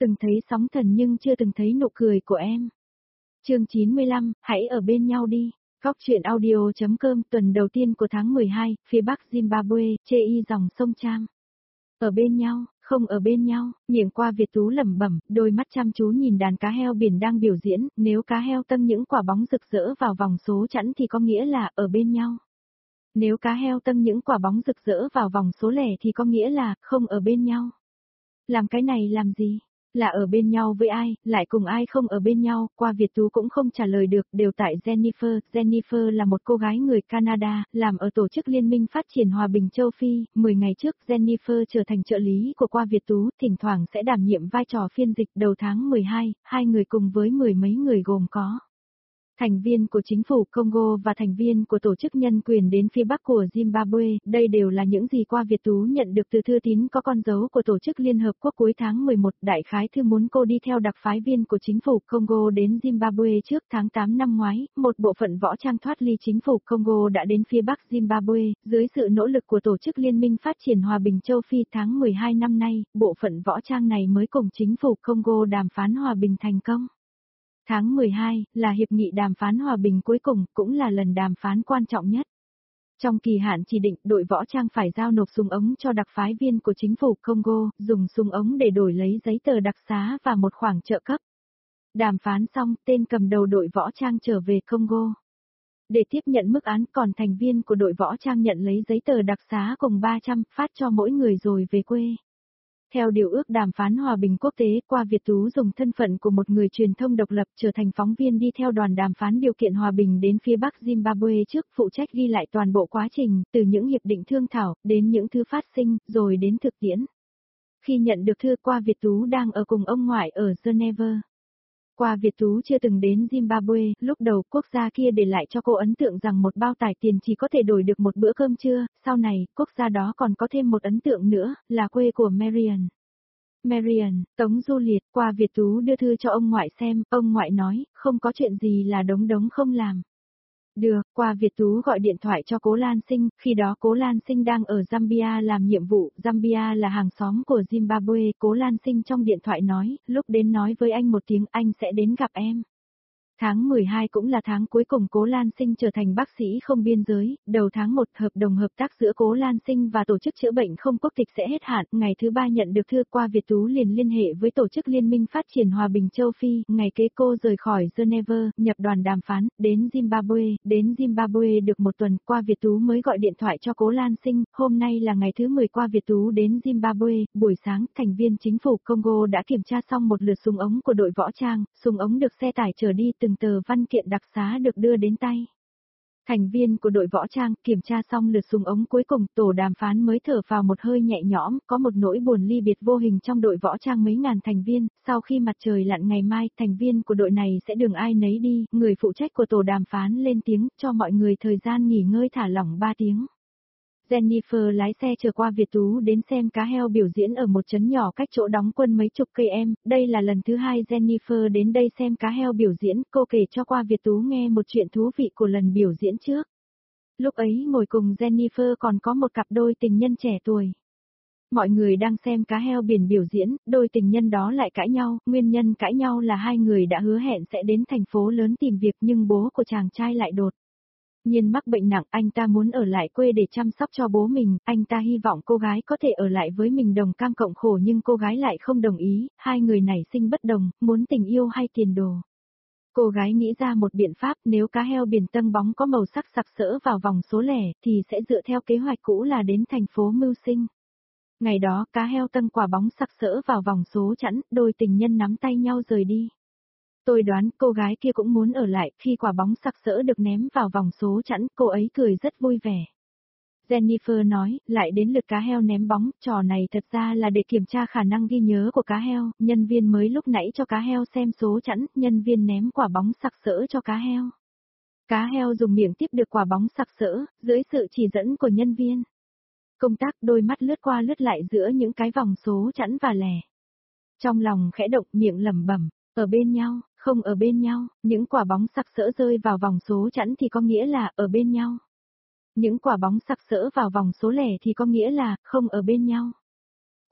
Từng thấy sóng thần nhưng chưa từng thấy nụ cười của em. Chương 95, hãy ở bên nhau đi. Góc truyện audio.com tuần đầu tiên của tháng 12, phía bắc Zimbabwe, chê y dòng sông Cham. Ở bên nhau, không ở bên nhau, miệng qua Việt Tú lẩm bẩm, đôi mắt chăm chú nhìn đàn cá heo biển đang biểu diễn, nếu cá heo tâng những quả bóng rực rỡ vào vòng số chẵn thì có nghĩa là ở bên nhau. Nếu cá heo tâng những quả bóng rực rỡ vào vòng số lẻ thì có nghĩa là không ở bên nhau. Làm cái này làm gì? Là ở bên nhau với ai, lại cùng ai không ở bên nhau, qua Việt Tú cũng không trả lời được, đều tại Jennifer. Jennifer là một cô gái người Canada, làm ở Tổ chức Liên minh Phát triển Hòa bình Châu Phi. 10 ngày trước, Jennifer trở thành trợ lý của qua Việt Tú, thỉnh thoảng sẽ đảm nhiệm vai trò phiên dịch. Đầu tháng 12, hai người cùng với mười mấy người gồm có thành viên của chính phủ Congo và thành viên của tổ chức nhân quyền đến phía bắc của Zimbabwe, đây đều là những gì qua Việt Tú nhận được từ thư tín có con dấu của Tổ chức Liên Hợp Quốc cuối tháng 11. Đại khái thư muốn cô đi theo đặc phái viên của chính phủ Congo đến Zimbabwe trước tháng 8 năm ngoái, một bộ phận võ trang thoát ly chính phủ Congo đã đến phía bắc Zimbabwe, dưới sự nỗ lực của Tổ chức Liên minh Phát triển Hòa bình Châu Phi tháng 12 năm nay, bộ phận võ trang này mới cùng chính phủ Congo đàm phán hòa bình thành công. Tháng 12, là hiệp nghị đàm phán hòa bình cuối cùng, cũng là lần đàm phán quan trọng nhất. Trong kỳ hạn chỉ định, đội võ trang phải giao nộp súng ống cho đặc phái viên của chính phủ Congo, dùng súng ống để đổi lấy giấy tờ đặc xá và một khoản trợ cấp. Đàm phán xong, tên cầm đầu đội võ trang trở về Congo để tiếp nhận mức án, còn thành viên của đội võ trang nhận lấy giấy tờ đặc xá cùng 300, phát cho mỗi người rồi về quê. Theo điều ước đàm phán hòa bình quốc tế, qua Việt Tú dùng thân phận của một người truyền thông độc lập trở thành phóng viên đi theo đoàn đàm phán điều kiện hòa bình đến phía bắc Zimbabwe trước, phụ trách ghi lại toàn bộ quá trình, từ những hiệp định thương thảo, đến những thứ phát sinh, rồi đến thực tiễn. Khi nhận được thư, qua Việt Tú đang ở cùng ông ngoại ở Geneva. Qua Việt Tú chưa từng đến Zimbabwe, lúc đầu quốc gia kia để lại cho cô ấn tượng rằng một bao tải tiền chỉ có thể đổi được một bữa cơm trưa, sau này, quốc gia đó còn có thêm một ấn tượng nữa, là quê của Marian. Marian, Tống Du Liệt, qua Việt Tú đưa thư cho ông ngoại xem, ông ngoại nói, không có chuyện gì là đống không làm. Được, qua Việt Tú gọi điện thoại cho Cố Lan Sinh, khi đó Cố Lan Sinh đang ở Zambia làm nhiệm vụ, Zambia là hàng xóm của Zimbabwe, Cố Lan Sinh trong điện thoại nói, lúc đến nói với anh một tiếng, anh sẽ đến gặp em. Tháng 12 cũng là tháng cuối cùng Cố Lan Sinh trở thành bác sĩ không biên giới, đầu tháng 1 hợp đồng hợp tác giữa Cố Lan Sinh và Tổ chức Chữa bệnh không quốc tịch sẽ hết hạn, ngày thứ 3 nhận được thư, qua Việt Tú liền liên hệ với Tổ chức Liên minh Phát triển Hòa bình Châu Phi, ngày kế cô rời khỏi Geneva, nhập đoàn đàm phán, đến Zimbabwe được một tuần, qua Việt Tú mới gọi điện thoại cho Cố Lan Sinh, hôm nay là ngày thứ 10 qua Việt Tú đến Zimbabwe, buổi sáng, thành viên chính phủ Congo đã kiểm tra xong một lượt súng ống của đội võ trang, súng ống được xe tải chở đi, từng tờ văn kiện đặc xá được đưa đến tay. Thành viên của đội võ trang kiểm tra xong lượt súng ống cuối cùng, tổ đàm phán mới thở phào một hơi nhẹ nhõm, có một nỗi buồn ly biệt vô hình trong đội võ trang mấy ngàn thành viên, sau khi mặt trời lặn ngày mai, thành viên của đội này sẽ đường ai nấy đi, người phụ trách của tổ đàm phán lên tiếng, cho mọi người thời gian nghỉ ngơi thả lỏng 3 tiếng. Jennifer lái xe chở qua Việt Tú đến xem cá heo biểu diễn ở một trấn nhỏ cách chỗ đóng quân mấy chục cây em, đây là lần thứ 2 Jennifer đến đây xem cá heo biểu diễn, cô kể cho qua Việt Tú nghe một chuyện thú vị của lần biểu diễn trước. Lúc ấy ngồi cùng Jennifer còn có một cặp đôi tình nhân trẻ tuổi. Mọi người đang xem cá heo biển biểu diễn, đôi tình nhân đó lại cãi nhau, nguyên nhân cãi nhau là hai người đã hứa hẹn sẽ đến thành phố lớn tìm việc nhưng bố của chàng trai lại đột nhiên mắc bệnh nặng, anh ta muốn ở lại quê để chăm sóc cho bố mình, anh ta hy vọng cô gái có thể ở lại với mình đồng cam cộng khổ nhưng cô gái lại không đồng ý, hai người nảy sinh bất đồng, muốn tình yêu hay tiền đồ. Cô gái nghĩ ra một biện pháp, nếu cá heo biển tâng bóng có màu sắc sặc sỡ vào vòng số lẻ, thì sẽ dựa theo kế hoạch cũ là đến thành phố mưu sinh. Ngày đó, cá heo tâng quả bóng sặc sỡ vào vòng số chẵn, đôi tình nhân nắm tay nhau rời đi. Tôi đoán cô gái kia cũng muốn ở lại, khi quả bóng sặc sỡ được ném vào vòng số chẵn, cô ấy cười rất vui vẻ. Jennifer nói, lại đến lượt cá heo ném bóng, trò này thật ra là để kiểm tra khả năng ghi nhớ của cá heo, nhân viên mới lúc nãy cho cá heo xem số chẵn, nhân viên ném quả bóng sặc sỡ cho cá heo. Cá heo dùng miệng tiếp được quả bóng sặc sỡ, dưới sự chỉ dẫn của nhân viên công tác, đôi mắt lướt qua lướt lại giữa những cái vòng số chẵn và lẻ. Trong lòng khẽ động, miệng lẩm bẩm, ở bên nhau, không ở bên nhau, những quả bóng sặc sỡ rơi vào vòng số chẵn thì có nghĩa là ở bên nhau. Những quả bóng sặc sỡ vào vòng số lẻ thì có nghĩa là không ở bên nhau.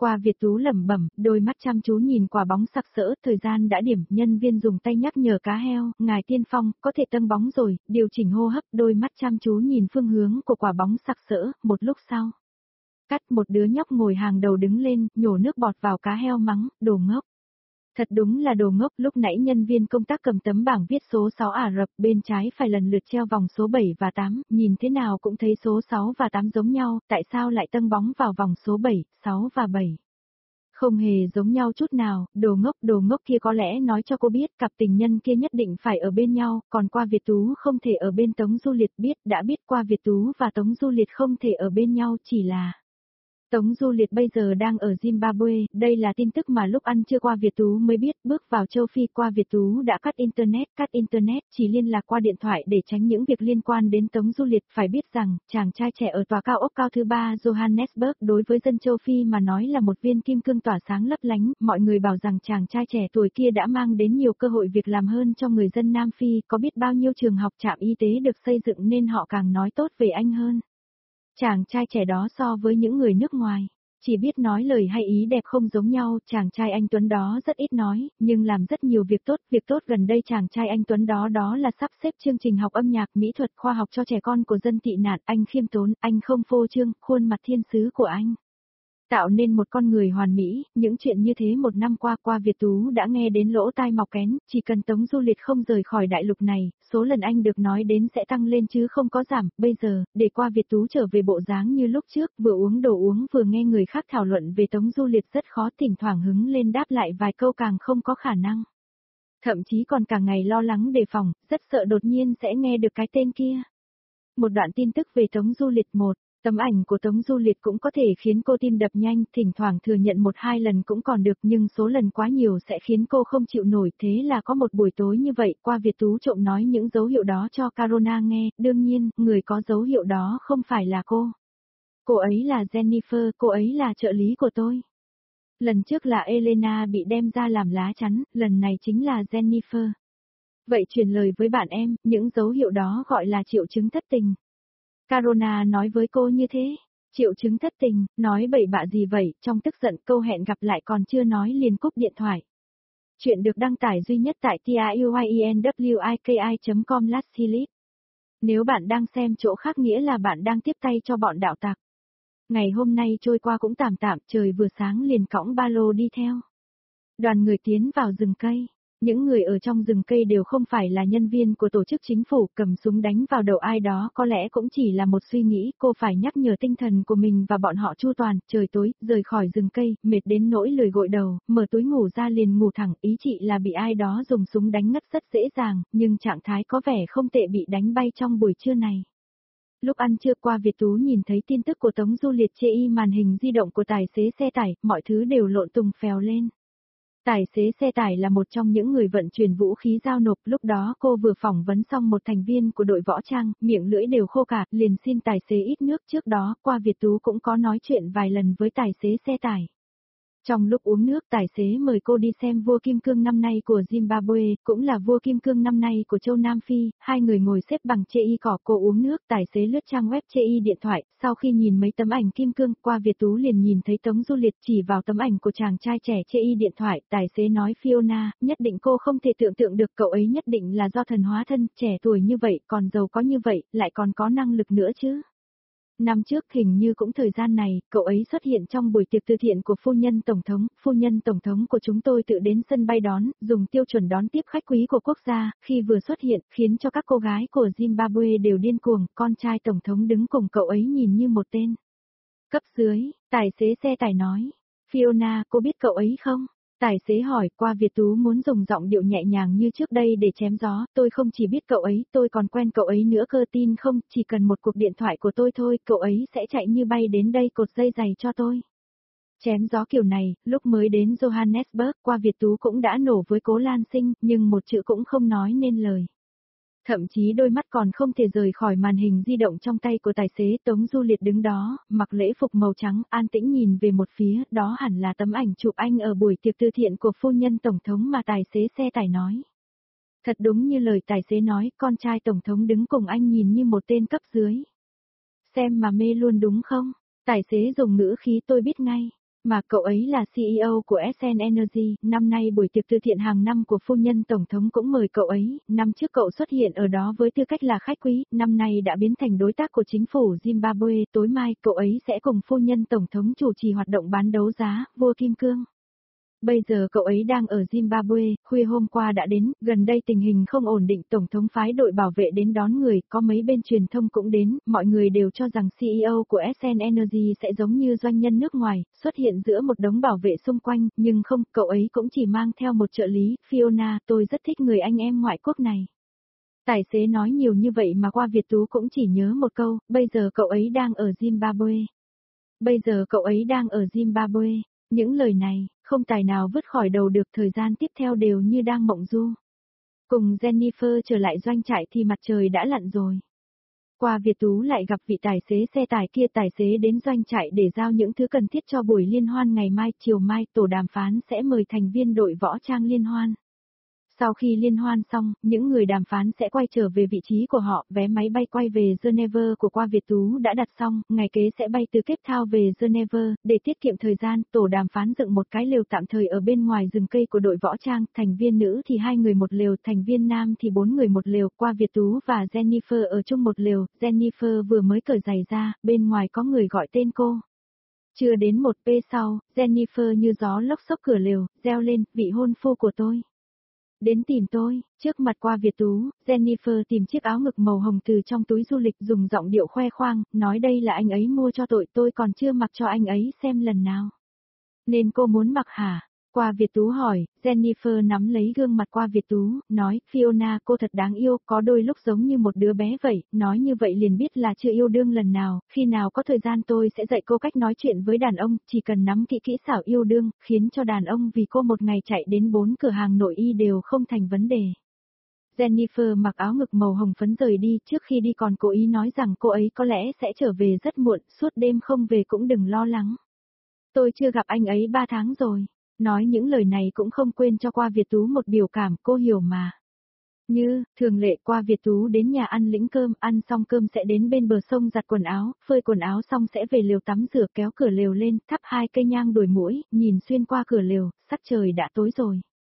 Qua Việt Tú lẩm bẩm, đôi mắt chăm chú nhìn quả bóng sặc sỡ, thời gian đã điểm, nhân viên dùng tay nhắc nhở cá heo, ngài tiên phong, có thể tân bóng rồi, điều chỉnh hô hấp, đôi mắt chăm chú nhìn phương hướng của quả bóng sặc sỡ, một lúc sau. Cắt, một đứa nhóc ngồi hàng đầu đứng lên, nhổ nước bọt vào cá heo mắng, đồ ngốc. Thật đúng là đồ ngốc, lúc nãy nhân viên công tác cầm tấm bảng viết số 6 Ả Rập, bên trái phải lần lượt treo vòng số 7 và 8, nhìn thế nào cũng thấy số 6 và 8 giống nhau, tại sao lại tân bóng vào vòng số 7, 6 và 7? Không hề giống nhau chút nào, đồ ngốc kia có lẽ nói cho cô biết cặp tình nhân kia nhất định phải ở bên nhau, còn Qua Việt Tú không thể ở bên Tống Du Liệt, đã biết Qua Việt Tú và Tống Du Liệt không thể ở bên nhau, chỉ là Tống Du Liệt bây giờ đang ở Zimbabwe, đây là tin tức mà lúc ăn trưa Qua Việt Tú mới biết, bước vào châu Phi Qua Việt Tú đã cắt internet, chỉ liên lạc qua điện thoại để tránh những việc liên quan đến Tống Du Liệt, phải biết rằng, chàng trai trẻ ở tòa cao ốc cao thứ 3 Johannesburg đối với dân châu Phi mà nói là một viên kim cương tỏa sáng lấp lánh, mọi người bảo rằng chàng trai trẻ tuổi kia đã mang đến nhiều cơ hội việc làm hơn cho người dân Nam Phi, có biết bao nhiêu trường học trạm y tế được xây dựng nên họ càng nói tốt về anh hơn. Chàng trai trẻ đó so với những người nước ngoài, chỉ biết nói lời hay ý đẹp không giống nhau, chàng trai anh Tuấn đó rất ít nói, nhưng làm rất nhiều việc tốt gần đây chàng trai anh Tuấn đó là sắp xếp chương trình học âm nhạc, mỹ thuật, khoa học cho trẻ con của dân tị nạn, anh khiêm tốn, anh không phô trương, khuôn mặt thiên sứ của anh tạo nên một con người hoàn mỹ, những chuyện như thế một năm qua Qua Việt Tú đã nghe đến lỗ tai mọc kén, chỉ cần Tống Du Liệt không rời khỏi đại lục này, số lần anh được nói đến sẽ tăng lên chứ không có giảm, bây giờ, để Qua Việt Tú trở về bộ dáng như lúc trước, vừa uống đồ uống vừa nghe người khác thảo luận về Tống Du Liệt rất khó, thỉnh thoảng hứng lên đáp lại vài câu càng không có khả năng. Thậm chí còn cả ngày lo lắng đề phòng, rất sợ đột nhiên sẽ nghe được cái tên kia. Một đoạn tin tức về Tống Du Liệt. Tấm ảnh của Tống Du Liệt cũng có thể khiến cô tim đập nhanh, thỉnh thoảng thừa nhận 1-2 lần cũng còn được nhưng số lần quá nhiều sẽ khiến cô không chịu nổi, thế là có một buổi tối như vậy Qua Việt Tú trộm nói những dấu hiệu đó cho Carona nghe, đương nhiên, người có dấu hiệu đó không phải là cô. Cô ấy là Jennifer, cô ấy là trợ lý của tôi. Lần trước là Elena bị đem ra làm lá chắn, lần này chính là Jennifer. Vậy truyền lời với bạn em, những dấu hiệu đó gọi là triệu chứng thất tình. Carona nói với cô như thế. Triệu chứng thất tình, nói bậy bạ gì vậy, trong tức giận câu hẹn gặp lại còn chưa nói liền cúp điện thoại. Chuyện được đăng tải duy nhất tại tinyewiki.com/series. Nếu bạn đang xem chỗ khác nghĩa là bạn đang tiếp tay cho bọn đạo tặc. Ngày hôm nay trôi qua cũng tạm tạm, trời vừa sáng liền cõng ba lô đi theo. Đoàn người tiến vào rừng cây. Những người ở trong rừng cây đều không phải là nhân viên của tổ chức chính phủ, cầm súng đánh vào đầu ai đó có lẽ cũng chỉ là một suy nghĩ, cô phải nhắc nhở tinh thần của mình và bọn họ chu toàn, trời tối, rời khỏi rừng cây, mệt đến nỗi lười gội đầu, mở túi ngủ ra liền ngủ thẳng, ý chị là bị ai đó dùng súng đánh ngất rất dễ dàng, nhưng trạng thái có vẻ không tệ bị đánh bay trong buổi trưa này. Lúc ăn trưa Qua Việt Tú nhìn thấy tin tức của Tống Du Liệt trên màn hình di động của tài xế xe tải, mọi thứ đều lộn tùng phèo lên. Tài xế xe tải là một trong những người vận chuyển vũ khí giao nộp, lúc đó cô vừa phỏng vấn xong một thành viên của đội võ trang, miệng lưỡi đều khô cả, liền xin tài xế ít nước, trước đó, Qua Việt Tú cũng có nói chuyện vài lần với tài xế xe tải. Trong lúc uống nước tài xế mời cô đi xem vua kim cương năm nay của Zimbabwe, cũng là vua kim cương năm nay của châu Nam Phi, hai người ngồi xếp bằng chê cỏ, cô uống nước, tài xế lướt trang web chê điện thoại, sau khi nhìn mấy tấm ảnh kim cương, Qua Việt Tú liền nhìn thấy Tống Du Liệt chỉ vào tấm ảnh của chàng trai trẻ chê điện thoại, tài xế nói Fiona, nhất định cô không thể tưởng tượng được cậu ấy nhất định là do thần hóa thân, trẻ tuổi như vậy, còn giàu có như vậy, lại còn có năng lực nữa chứ. Năm trước hình như cũng thời gian này, cậu ấy xuất hiện trong buổi tiệc từ thiện của phu nhân tổng thống của chúng tôi tự đến sân bay đón, dùng tiêu chuẩn đón tiếp khách quý của quốc gia, khi vừa xuất hiện, khiến cho các cô gái của Zimbabwe đều điên cuồng, con trai tổng thống đứng cùng cậu ấy nhìn như một tên. Cấp dưới, tài xế xe tải nói, Fiona, cô biết cậu ấy không? Tài xế hỏi, Qua Việt Tú muốn dùng giọng điệu nhẹ nhàng như trước đây để chém gió, tôi không chỉ biết cậu ấy, tôi còn quen cậu ấy nữa cơ, tin không, chỉ cần một cuộc điện thoại của tôi thôi, cậu ấy sẽ chạy như bay đến đây cột dây giày cho tôi. Chém gió kiểu này, lúc mới đến Johannesburg, Qua Việt Tú cũng đã nổ với Cố Lan Sinh, nhưng một chữ cũng không nói nên lời. Thậm chí đôi mắt còn không thể rời khỏi màn hình di động trong tay của tài xế. Tống Du Liệt đứng đó, mặc lễ phục màu trắng, an tĩnh nhìn về một phía, đó hẳn là tấm ảnh chụp anh ở buổi tiệc từ thiện của phu nhân tổng thống mà tài xế xe tải nói. Thật đúng như lời tài xế nói, con trai tổng thống đứng cùng anh nhìn như một tên cấp dưới. Xem mà mê luôn đúng không? Tài xế dùng ngữ khí tôi biết ngay. Mà cậu ấy là CEO của SN Energy, năm nay buổi tiệc từ thiện hàng năm của phu nhân Tổng thống cũng mời cậu ấy, năm trước cậu xuất hiện ở đó với tư cách là khách quý, năm nay đã biến thành đối tác của chính phủ Zimbabwe, tối mai cậu ấy sẽ cùng phu nhân Tổng thống chủ trì hoạt động bán đấu giá, vua Kim Cương. Bây giờ cậu ấy đang ở Zimbabwe, khuya hôm qua đã đến, gần đây tình hình không ổn định, Tổng thống phái đội bảo vệ đến đón người, có mấy bên truyền thông cũng đến, mọi người đều cho rằng CEO của SN Energy sẽ giống như doanh nhân nước ngoài, xuất hiện giữa một đống bảo vệ xung quanh, nhưng không, cậu ấy cũng chỉ mang theo một trợ lý, Fiona, tôi rất thích người anh em ngoại quốc này. Tài xế nói nhiều như vậy mà qua Việt Tú cũng chỉ nhớ một câu, bây giờ cậu ấy đang ở Zimbabwe. Bây giờ cậu ấy đang ở Zimbabwe. Những lời này, không tài nào vứt khỏi đầu được, thời gian tiếp theo đều như đang mộng du. Cùng Jennifer trở lại doanh trại thì mặt trời đã lặn rồi. Qua Việt Tú lại gặp vị tài xế xe tải kia, tài xế đến doanh trại để giao những thứ cần thiết cho buổi liên hoan ngày mai, chiều mai tổ đàm phán sẽ mời thành viên đội võ trang liên hoan. Sau khi liên hoan xong, những người đàm phán sẽ quay trở về vị trí của họ, vé máy bay quay về Geneva của qua Việt Tú đã đặt xong, ngày kế sẽ bay từ Cape Town về Geneva, để tiết kiệm thời gian, tổ đàm phán dựng một cái lều tạm thời ở bên ngoài rừng cây của đội võ trang, thành viên nữ thì 2 người một lều, thành viên nam thì 4 người một lều, qua Việt Tú và Jennifer ở chung một lều, Jennifer vừa mới cởi giày ra, bên ngoài có người gọi tên cô. Chưa đến 1 p sau, Jennifer như gió lốc xốc cửa lều, reo lên, vị hôn phu của tôi. Đến tìm tôi, trước mặt qua Việt Tú, Jennifer tìm chiếc áo ngực màu hồng từ trong túi du lịch, dùng giọng điệu khoe khoang, nói đây là anh ấy mua cho tôi còn chưa mặc cho anh ấy xem lần nào. Nên cô muốn mặc hả? Qua Việt Tú hỏi, Jennifer nắm lấy gương mặt qua Việt Tú, nói, Fiona cô thật đáng yêu, có đôi lúc giống như một đứa bé vậy, nói như vậy liền biết là chưa yêu đương lần nào, khi nào có thời gian tôi sẽ dạy cô cách nói chuyện với đàn ông, chỉ cần nắm kỹ kỹ xảo yêu đương, khiến cho đàn ông vì cô một ngày chạy đến 4 cửa hàng nội y đều không thành vấn đề. Jennifer mặc áo ngực màu hồng phấn rời đi, trước khi đi còn cố ý nói rằng cô ấy có lẽ sẽ trở về rất muộn, suốt đêm không về cũng đừng lo lắng. Tôi chưa gặp anh ấy 3 tháng rồi. Nói những lời này cũng không quên cho qua Việt Tú một biểu cảm, cô hiểu mà. Như, thường lệ qua Việt Tú đến nhà ăn lĩnh cơm, ăn xong cơm sẽ đến bên bờ sông giặt quần áo, phơi quần áo xong sẽ về lều tắm rửa, kéo cửa lều lên, thắp 2 cây nhang đuổi muỗi, nhìn xuyên qua cửa lều, sắc trời đã tối rồi.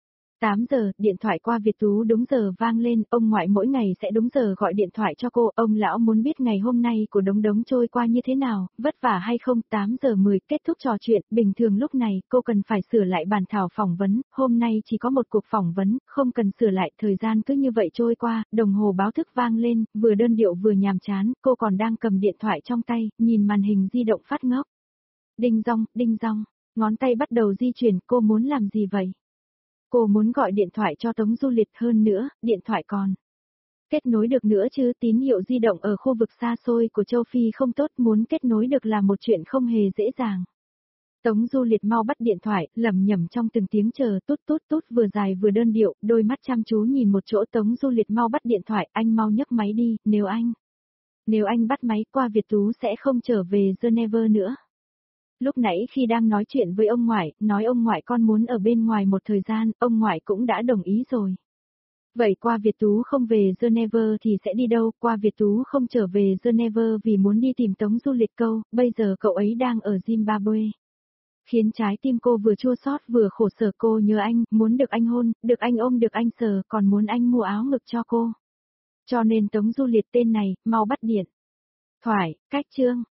8 giờ, điện thoại qua Việt Tú đúng giờ vang lên, ông ngoại mỗi ngày sẽ đúng giờ gọi điện thoại cho cô, ông lão muốn biết ngày hôm nay của Đống Đống trôi qua như thế nào, vất vả hay không, 8 giờ 10 kết thúc trò chuyện, bình thường lúc này cô cần phải sửa lại bản thảo phỏng vấn, hôm nay chỉ có một cuộc phỏng vấn, không cần sửa lại, thời gian cứ như vậy trôi qua, đồng hồ báo thức vang lên, vừa đơn điệu vừa nhàm chán, cô còn đang cầm điện thoại trong tay, nhìn màn hình di động phát ngốc. Đinh dong, ngón tay bắt đầu di chuyển, cô muốn làm gì vậy? Cô muốn gọi điện thoại cho Tống Du Lịch, hơn nữa, điện thoại còn kết nối được nữa chứ, tín hiệu di động ở khu vực xa xôi của châu Phi không tốt, muốn kết nối được là một chuyện không hề dễ dàng. Tống Du Lịch mau bắt điện thoại, lẩm nhẩm trong từng tiếng chờ, tút tút tút vừa dài vừa đơn điệu, đôi mắt chăm chú nhìn một chỗ. Tống Du Lịch mau bắt điện thoại, anh mau nhấc máy đi, nếu anh bắt máy qua Việt Tú sẽ không trở về Geneva nữa. Lúc nãy khi đang nói chuyện với ông ngoại, nói ông ngoại con muốn ở bên ngoài một thời gian, ông ngoại cũng đã đồng ý rồi. Vậy qua Việt Tú không về Geneva thì sẽ đi đâu? Qua Việt Tú không trở về Geneva vì muốn đi tìm Tống Du Lịch câu, bây giờ cậu ấy đang ở Zimbabwe. Khiến trái tim cô vừa chua xót vừa khổ sở, cô nhớ anh, muốn được anh hôn, được anh ôm, được anh sờ, còn muốn anh mua áo ngực cho cô. Cho nên Tống Du Lịch tên này, mau bắt điện thoại, cách chương.